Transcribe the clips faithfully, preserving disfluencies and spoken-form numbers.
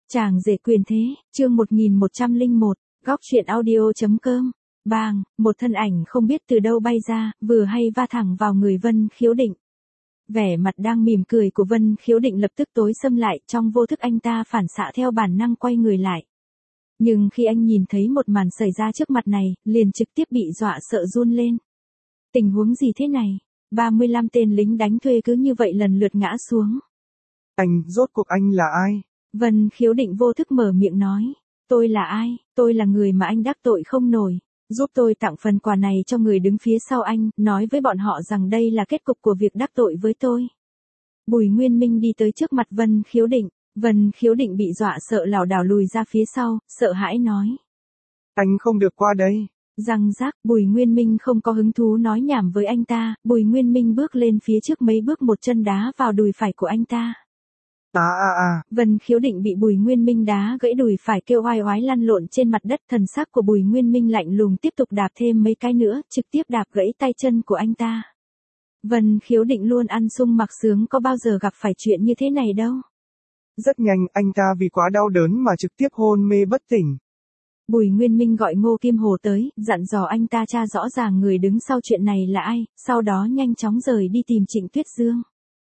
Chàng rể quyền thế, chương một nghìn một trăm lẻ một, góc truyện audio.com. Bang, một thân ảnh không biết từ đâu bay ra, vừa hay va thẳng vào người Vân Khiếu Định. Vẻ mặt đang mỉm cười của Vân Khiếu Định lập tức tối sầm lại, trong vô thức anh ta phản xạ theo bản năng quay người lại. Nhưng khi anh nhìn thấy một màn xảy ra trước mặt này, liền trực tiếp bị dọa sợ run lên. Tình huống gì thế này? ba mươi lăm tên lính đánh thuê cứ như vậy lần lượt ngã xuống. Anh, rốt cuộc anh là ai? Vân Khiếu Định vô thức mở miệng nói. Tôi là ai? Tôi là người mà anh đắc tội không nổi. Giúp tôi tặng phần quà này cho người đứng phía sau anh, nói với bọn họ rằng đây là kết cục của việc đắc tội với tôi. Bùi Nguyên Minh đi tới trước mặt Vân Khiếu Định. Vân Khiếu Định bị dọa sợ lảo đảo lùi ra phía sau, sợ hãi nói. Anh không được qua đây. Răng rác, Bùi Nguyên Minh không có hứng thú nói nhảm với anh ta, Bùi Nguyên Minh bước lên phía trước mấy bước một chân đá vào đùi phải của anh ta. À à à. Vân Khiếu Định bị Bùi Nguyên Minh đá gãy đùi phải kêu oai oái lăn lộn trên mặt đất, thần sắc của Bùi Nguyên Minh lạnh lùng tiếp tục đạp thêm mấy cái nữa, trực tiếp đạp gãy tay chân của anh ta. Vân Khiếu Định luôn ăn sung mặc sướng, có bao giờ gặp phải chuyện như thế này đâu. Rất nhanh, anh ta vì quá đau đớn mà trực tiếp hôn mê bất tỉnh. Bùi Nguyên Minh gọi Ngô Kim Hồ tới, dặn dò anh ta tra rõ ràng người đứng sau chuyện này là ai, sau đó nhanh chóng rời đi tìm Trịnh Tuyết Dương.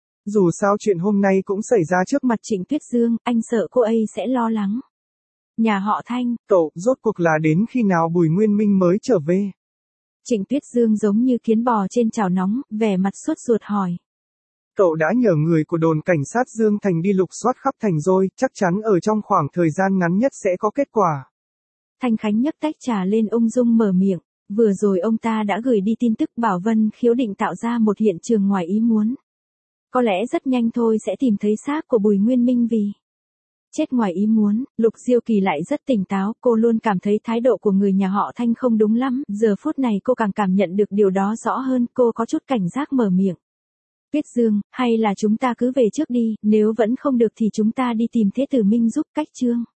Dù sao chuyện hôm nay cũng xảy ra trước mặt Trịnh Tuyết Dương, anh sợ cô ấy sẽ lo lắng. Nhà họ Thanh, cậu, rốt cuộc là đến khi nào Bùi Nguyên Minh mới trở về? Trịnh Tuyết Dương giống như kiến bò trên chảo nóng, vẻ mặt sốt ruột hỏi. Cậu đã nhờ người của đồn cảnh sát Dương Thành đi lục soát khắp thành rồi, chắc chắn ở trong khoảng thời gian ngắn nhất sẽ có kết quả. Thanh Khánh nhấc tách trà lên ung dung mở miệng, vừa rồi ông ta đã gửi đi tin tức bảo Vân Khiếu Định tạo ra một hiện trường ngoài ý muốn. Có lẽ rất nhanh thôi sẽ tìm thấy xác của Bùi Nguyên Minh vì chết ngoài ý muốn. Lục Diêu Kỳ lại rất tỉnh táo, cô luôn cảm thấy thái độ của người nhà họ Thanh không đúng lắm, giờ phút này cô càng cảm nhận được điều đó rõ hơn, cô có chút cảnh giác mở miệng. Tuyết Dương, hay là chúng ta cứ về trước đi, nếu vẫn không được thì chúng ta đi tìm Thế Tử Minh giúp cách chương.